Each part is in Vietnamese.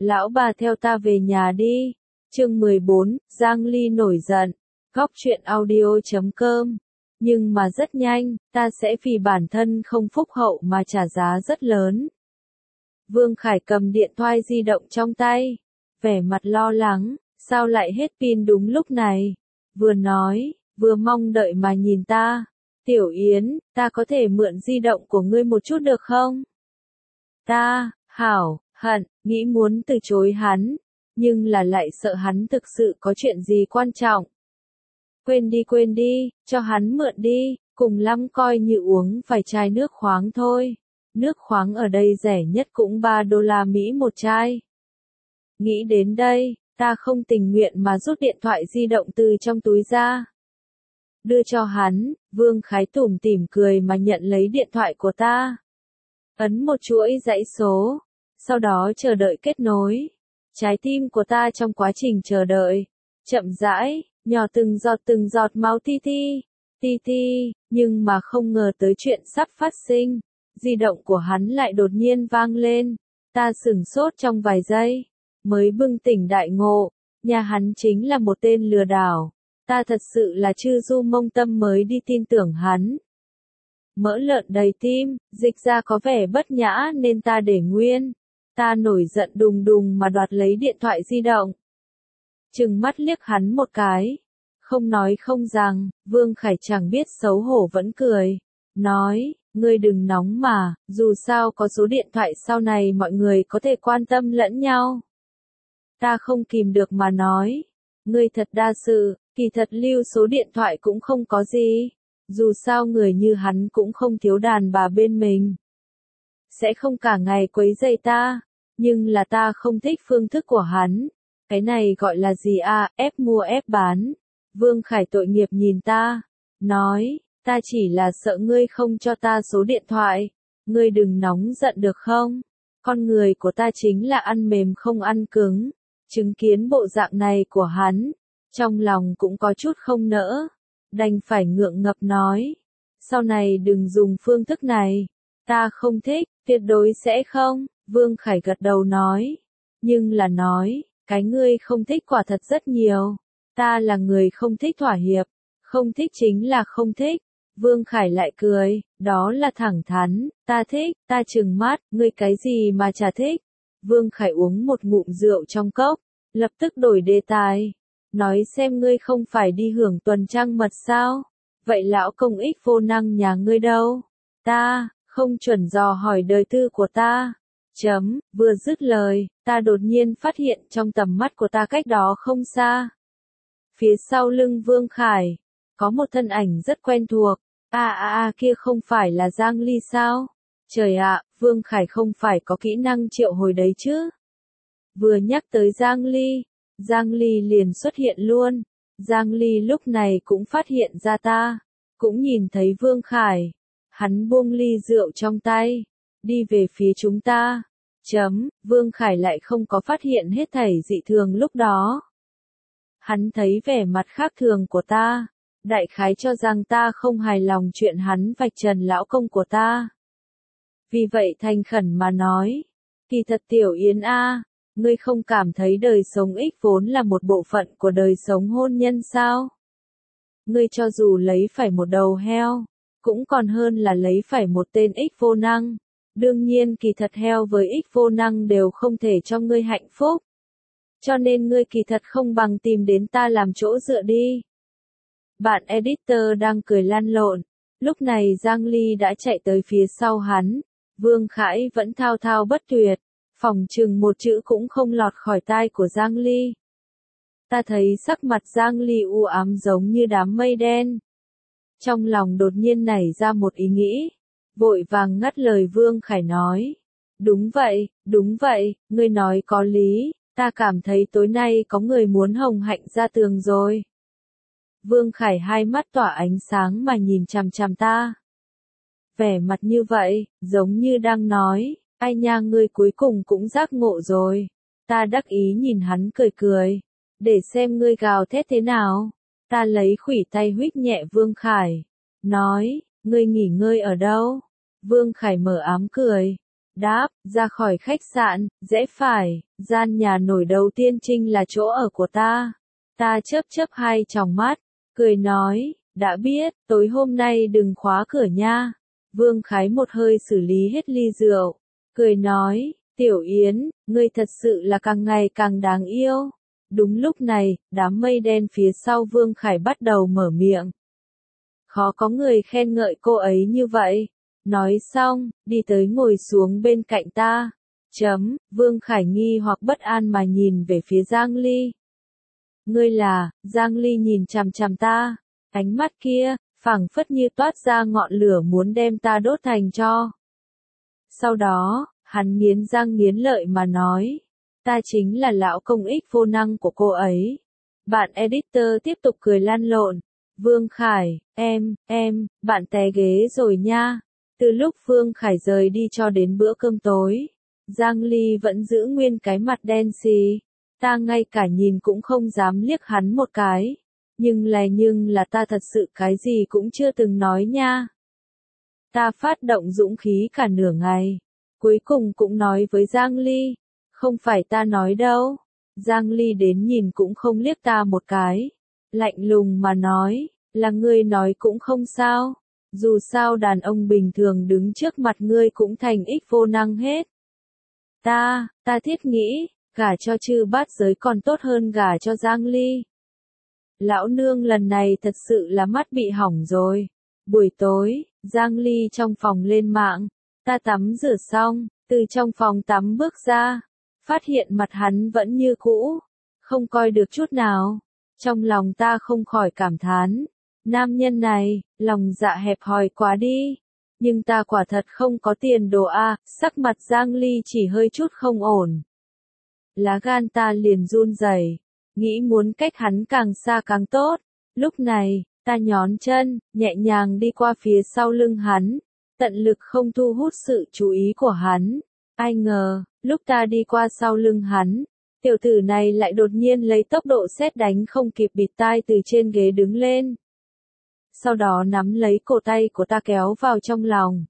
Lão bà theo ta về nhà đi. Chương 14, Giang Ly nổi giận. Góc truyện audio.com. Nhưng mà rất nhanh, ta sẽ vì bản thân không phúc hậu mà trả giá rất lớn. Vương Khải cầm điện thoại di động trong tay, vẻ mặt lo lắng, sao lại hết pin đúng lúc này? Vừa nói, vừa mong đợi mà nhìn ta. Tiểu Yến, ta có thể mượn di động của ngươi một chút được không? Ta, hận, nghĩ muốn từ chối hắn, nhưng là lại sợ hắn thực sự có chuyện gì quan trọng. Quên đi, cho hắn mượn đi, cùng lắm coi như uống vài chai nước khoáng thôi. Nước khoáng ở đây rẻ nhất cũng $3 một chai. Nghĩ đến đây, ta không tình nguyện mà rút điện thoại di động từ trong túi ra. Đưa cho hắn, Vương Khải tủm tỉm cười mà nhận lấy điện thoại của ta. Ấn một chuỗi dãy số, sau đó chờ đợi kết nối. Trái tim của ta trong quá trình chờ đợi, chậm rãi, nhỏ từng giọt máu ti ti, nhưng mà không ngờ tới chuyện sắp phát sinh. Di động của hắn lại đột nhiên vang lên, ta sửng sốt trong vài giây, mới bừng tỉnh đại ngộ, nhà hắn chính là một tên lừa đảo. Ta thật sự là chư du mông tâm mới đi tin tưởng hắn. Mỡ lợn đầy tim, dịch ra có vẻ bất nhã nên ta để nguyên. Ta nổi giận đùng đùng mà đoạt lấy điện thoại di động. Trừng mắt liếc hắn một cái. Không nói không rằng, Vương Khải chẳng biết xấu hổ vẫn cười. Nói, ngươi đừng nóng mà, dù sao có số điện thoại sau này mọi người có thể quan tâm lẫn nhau. Ta không kìm được mà nói. Ngươi thật đa sự, kỳ thật lưu số điện thoại cũng không có gì. Dù sao người như hắn cũng không thiếu đàn bà bên mình. Sẽ không cả ngày quấy rầy ta, nhưng là ta không thích phương thức của hắn. Cái này gọi là gì à, ép mua ép bán. Vương Khải tội nghiệp nhìn ta, nói, ta chỉ là sợ ngươi không cho ta số điện thoại. Ngươi đừng nóng giận được không? Con người của ta chính là ăn mềm không ăn cứng. Chứng kiến bộ dạng này của hắn, trong lòng cũng có chút không nỡ. Đành phải ngượng ngập nói, sau này đừng dùng phương thức này. Ta không thích, tuyệt đối sẽ không. Vương Khải gật đầu nói, nhưng là nói, cái ngươi không thích quả thật rất nhiều. Ta là người không thích thỏa hiệp, không thích chính là không thích. Vương Khải lại cười, đó là thẳng thắn, ta thích, ta trừng mắt, ngươi cái gì mà chả thích. Vương Khải uống một ngụm rượu trong cốc, lập tức đổi đề tài. Nói xem ngươi không phải đi hưởng tuần trăng mật sao? Vậy lão công ích vô năng nhà ngươi đâu? Ta, không chuẩn dò hỏi đời tư của ta. Vừa dứt lời, ta đột nhiên phát hiện trong tầm mắt của ta cách đó không xa. Phía sau lưng Vương Khải, có một thân ảnh rất quen thuộc. Kia không phải là Giang Ly sao? Trời ạ, Vương Khải không phải có kỹ năng triệu hồi đấy chứ? Vừa nhắc tới Giang Ly liền xuất hiện luôn. Giang Ly lúc này cũng phát hiện ra ta, cũng nhìn thấy Vương Khải. Hắn buông ly rượu trong tay, đi về phía chúng ta. Vương Khải lại không có phát hiện hết thảy dị thường lúc đó. Hắn thấy vẻ mặt khác thường của ta, đại khái cho rằng ta không hài lòng chuyện hắn vạch trần lão công của ta. Vì vậy thành khẩn mà nói, kỳ thật Tiểu Yến a, ngươi không cảm thấy đời sống ích vốn là một bộ phận của đời sống hôn nhân sao? Ngươi cho dù lấy phải một đầu heo, cũng còn hơn là lấy phải một tên ích vô năng. Đương nhiên kỳ thật heo với ích vô năng đều không thể cho ngươi hạnh phúc. Cho nên ngươi kỳ thật không bằng tìm đến ta làm chỗ dựa đi. Bạn editor đang cười lăn lộn. Lúc này Giang Ly đã chạy tới phía sau hắn. Vương Khải vẫn thao thao bất tuyệt. Phỏng chừng một chữ cũng không lọt khỏi tai của Giang Ly. Ta thấy sắc mặt Giang Ly u ám giống như đám mây đen. Trong lòng đột nhiên nảy ra một ý nghĩ. Vội vàng ngắt lời Vương Khải nói. Đúng vậy, ngươi nói có lý, ta cảm thấy tối nay có người muốn hồng hạnh ra tường rồi. Vương Khải hai mắt tỏa ánh sáng mà nhìn chằm chằm ta. Vẻ mặt như vậy, giống như đang nói, ai nha ngươi cuối cùng cũng giác ngộ rồi. Ta đắc ý nhìn hắn cười, để xem ngươi gào thét thế nào. Ta lấy khuỷu tay huých nhẹ Vương Khải, nói, ngươi nghỉ ngơi ở đâu? Vương Khải mở ám cười, đáp, ra khỏi khách sạn, rẽ phải, gian nhà nổi đầu tiên chính là chỗ ở của ta. Ta chớp chớp hai tròng mắt, cười nói, đã biết, tối hôm nay đừng khóa cửa nha. Vương Khải một hơi xử lý hết ly rượu, cười nói, Tiểu Yến, ngươi thật sự là càng ngày càng đáng yêu. Đúng lúc này, đám mây đen phía sau Vương Khải bắt đầu mở miệng. Khó có người khen ngợi cô ấy như vậy. Nói xong, đi tới ngồi xuống bên cạnh ta. Vương Khải nghi hoặc bất an mà nhìn về phía Giang Ly. Ngươi là, Giang Ly nhìn chằm chằm ta, ánh mắt kia, phảng phất như toát ra ngọn lửa muốn đem ta đốt thành tro. Sau đó, hắn nghiến răng nghiến lợi mà nói, ta chính là lão công ích vô năng của cô ấy. Bạn editor tiếp tục cười lăn lộn, Vương Khải, bạn té ghế rồi nha. Từ lúc Vương Khải rời đi cho đến bữa cơm tối, Giang Ly vẫn giữ nguyên cái mặt đen xì. Ta ngay cả nhìn cũng không dám liếc hắn một cái. Nhưng là ta thật sự cái gì cũng chưa từng nói nha. Ta phát động dũng khí cả nửa ngày. Cuối cùng cũng nói với Giang Ly. Không phải ta nói đâu. Giang Ly đến nhìn cũng không liếc ta một cái. Lạnh lùng mà nói, là ngươi nói cũng không sao. Dù sao đàn ông bình thường đứng trước mặt ngươi cũng thành ích vô năng hết. Ta thiết nghĩ, gả cho Chư Bát Giới còn tốt hơn gả cho Giang Ly. Lão nương lần này thật sự là mắt bị hỏng rồi. Buổi tối, Giang Ly trong phòng lên mạng. Ta tắm rửa xong, từ trong phòng tắm bước ra. Phát hiện mặt hắn vẫn như cũ. Không coi được chút nào. Trong lòng ta không khỏi cảm thán. Nam nhân này, lòng dạ hẹp hòi quá đi. Nhưng ta quả thật không có tiền đồ a. Sắc mặt Giang Ly chỉ hơi chút không ổn. Lá gan ta liền run rẩy, nghĩ muốn cách hắn càng xa càng tốt. Lúc này, ta nhón chân, nhẹ nhàng đi qua phía sau lưng hắn, tận lực không thu hút sự chú ý của hắn. Ai ngờ, lúc ta đi qua sau lưng hắn, tiểu tử này lại đột nhiên lấy tốc độ sét đánh không kịp bịt tai từ trên ghế đứng lên. Sau đó nắm lấy cổ tay của ta kéo vào trong lòng.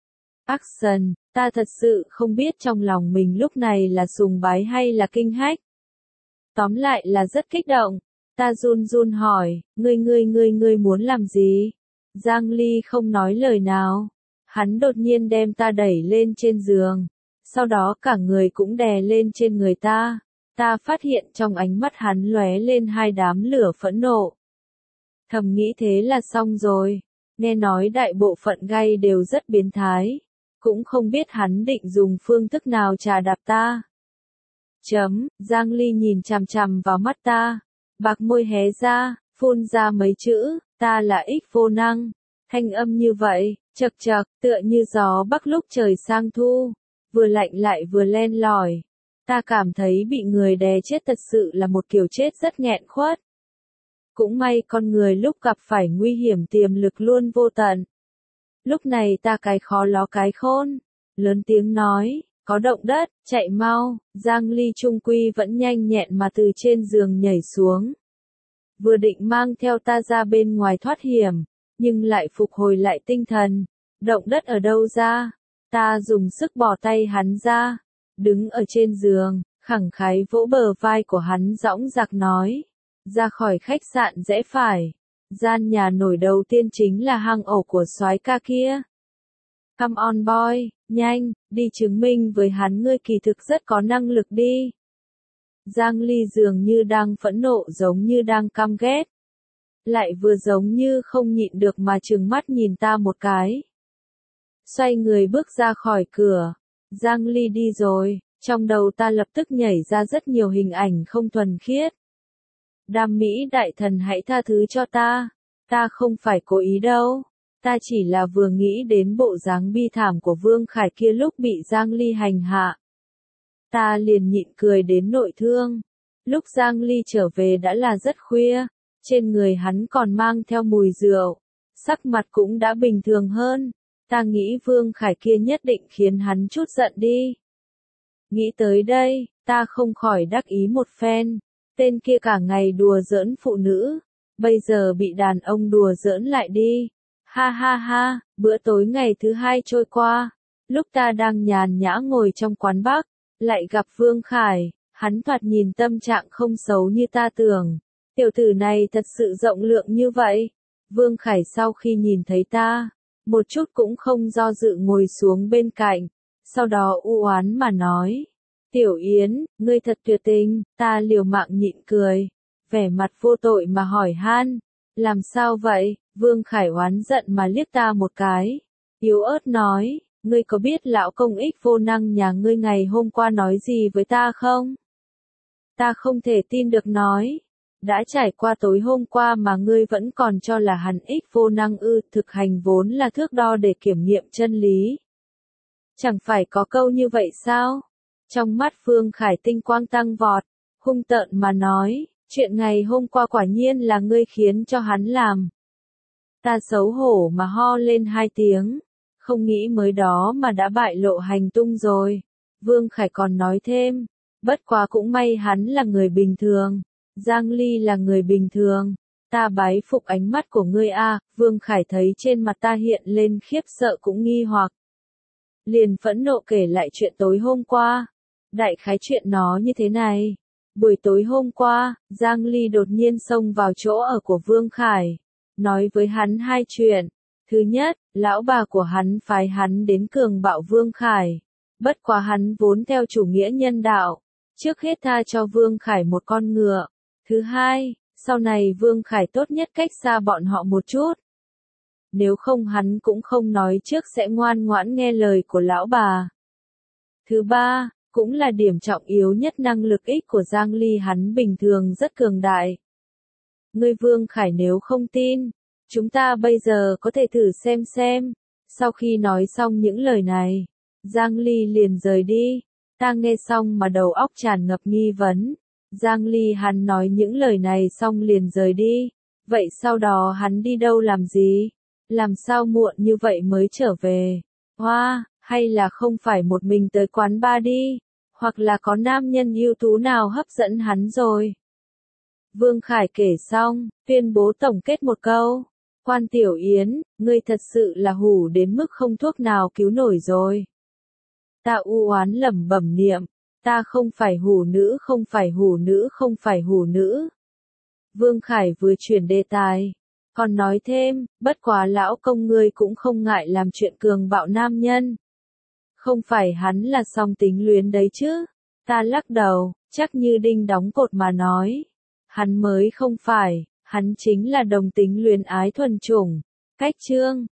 Action, ta thật sự không biết trong lòng mình lúc này là sùng bái hay là kinh hách. Tóm lại là rất kích động. Ta run run hỏi, ngươi muốn làm gì? Giang Ly không nói lời nào. Hắn đột nhiên đem ta đẩy lên trên giường. Sau đó cả người cũng đè lên trên người ta. Ta phát hiện trong ánh mắt hắn lóe lên hai đám lửa phẫn nộ. Thầm nghĩ thế là xong rồi. Nghe nói đại bộ phận gay đều rất biến thái. Cũng không biết hắn định dùng phương thức nào trà đạp ta. Giang Ly nhìn chằm chằm vào mắt ta. Bạc môi hé ra, phun ra mấy chữ, ta là ích vô năng. Thanh âm như vậy, chật chật, tựa như gió bắc lúc trời sang thu. Vừa lạnh lại vừa len lỏi. Ta cảm thấy bị người đè chết thật sự là một kiểu chết rất nghẹn khuất. Cũng may con người lúc gặp phải nguy hiểm tiềm lực luôn vô tận. Lúc này ta cái khó ló cái khôn. Lớn tiếng nói, có động đất, chạy mau. Giang Ly trung quy vẫn nhanh nhẹn mà từ trên giường nhảy xuống. Vừa định mang theo ta ra bên ngoài thoát hiểm, nhưng lại phục hồi lại tinh thần. Động đất ở đâu ra? Ta dùng sức bỏ tay hắn ra. Đứng ở trên giường, khẳng khái vỗ bờ vai của hắn dõng dạc nói. Ra khỏi khách sạn rẽ phải. Gian nhà nổi đầu tiên chính là hang ổ của soái ca kia. Come on boy, nhanh, đi chứng minh với hắn ngươi kỳ thực rất có năng lực đi. Giang Ly dường như đang phẫn nộ giống như đang căm ghét. Lại vừa giống như không nhịn được mà trừng mắt nhìn ta một cái. Xoay người bước ra khỏi cửa. Giang Ly đi rồi, trong đầu ta lập tức nhảy ra rất nhiều hình ảnh không thuần khiết. Đam Mỹ đại thần hãy tha thứ cho ta. Ta không phải cố ý đâu. Ta chỉ là vừa nghĩ đến bộ dáng bi thảm của Vương Khải kia lúc bị Giang Ly hành hạ. Ta liền nhịn cười đến nội thương. Lúc Giang Ly trở về đã là rất khuya. Trên người hắn còn mang theo mùi rượu. Sắc mặt cũng đã bình thường hơn. Ta nghĩ Vương Khải kia nhất định khiến hắn chút giận đi. Nghĩ tới đây, ta không khỏi đắc ý một phen. Tên kia cả ngày đùa giỡn phụ nữ. Bây giờ bị đàn ông đùa giỡn lại đi. Ha ha ha, bữa tối ngày thứ hai trôi qua. Lúc ta đang nhàn nhã ngồi trong quán Bắc, lại gặp Vương Khải, hắn thoạt nhìn tâm trạng không xấu như ta tưởng. Tiểu tử này thật sự rộng lượng như vậy. Vương Khải sau khi nhìn thấy ta, một chút cũng không do dự ngồi xuống bên cạnh, sau đó u oán mà nói. Tiểu Yến, ngươi thật tuyệt tình, ta liều mạng nhịn cười, vẻ mặt vô tội mà hỏi han. Làm sao vậy? Vương Khải oán giận mà liếc ta một cái, yếu ớt nói, ngươi có biết lão công ích vô năng nhà ngươi ngày hôm qua nói gì với ta không? Ta không thể tin được nói. Đã trải qua tối hôm qua mà ngươi vẫn còn cho là hắn ích vô năng ư, thực hành vốn là thước đo để kiểm nghiệm chân lý. Chẳng phải có câu như vậy sao? Trong mắt Vương Khải tinh quang tăng vọt, hung tợn mà nói, chuyện ngày hôm qua quả nhiên là ngươi khiến cho hắn làm. Ta xấu hổ mà ho lên 2 tiếng, không nghĩ mới đó mà đã bại lộ hành tung rồi. Vương Khải còn nói thêm, bất quá cũng may hắn là người bình thường, Giang Ly là người bình thường. Ta bái phục ánh mắt của ngươi a. Vương Khải thấy trên mặt ta hiện lên khiếp sợ cũng nghi hoặc. Liền phẫn nộ kể lại chuyện tối hôm qua. Đại khái chuyện nó như thế này. Buổi tối hôm qua, Giang Ly đột nhiên xông vào chỗ ở của Vương Khải, nói với hắn 2 chuyện. Thứ nhất, lão bà của hắn phái hắn đến cường bạo Vương Khải. Bất quá hắn vốn theo chủ nghĩa nhân đạo, trước hết tha cho Vương Khải một con ngựa. Thứ hai, sau này Vương Khải tốt nhất cách xa bọn họ một chút. Nếu không hắn cũng không nói trước sẽ ngoan ngoãn nghe lời của lão bà. Thứ ba, cũng là điểm trọng yếu nhất, năng lực ích của Giang Ly hắn bình thường rất cường đại. Ngươi Vương Khải nếu không tin, chúng ta bây giờ có thể thử xem. Sau khi nói xong những lời này, Giang Ly liền rời đi. Ta nghe xong mà đầu óc tràn ngập nghi vấn. Giang Ly hắn nói những lời này xong liền rời đi. Vậy sau đó hắn đi đâu làm gì? Làm sao muộn như vậy mới trở về? Hoa, hay là không phải một mình tới quán bar đi? Hoặc là có nam nhân ưu tú nào hấp dẫn hắn rồi? Vương Khải kể xong, tuyên bố tổng kết một câu. Quan Tiểu Yến, ngươi thật sự là hủ đến mức không thuốc nào cứu nổi rồi. Ta u oán lẩm bẩm niệm, ta không phải hủ nữ, không phải hủ nữ, không phải hủ nữ. Vương Khải vừa chuyển đề tài, còn nói thêm, bất quá lão công ngươi cũng không ngại làm chuyện cường bạo nam nhân. Không phải hắn là song tính luyến đấy chứ? Ta lắc đầu, chắc như đinh đóng cột mà nói. Hắn mới không phải, hắn chính là đồng tính luyến ái thuần chủng. Cách chương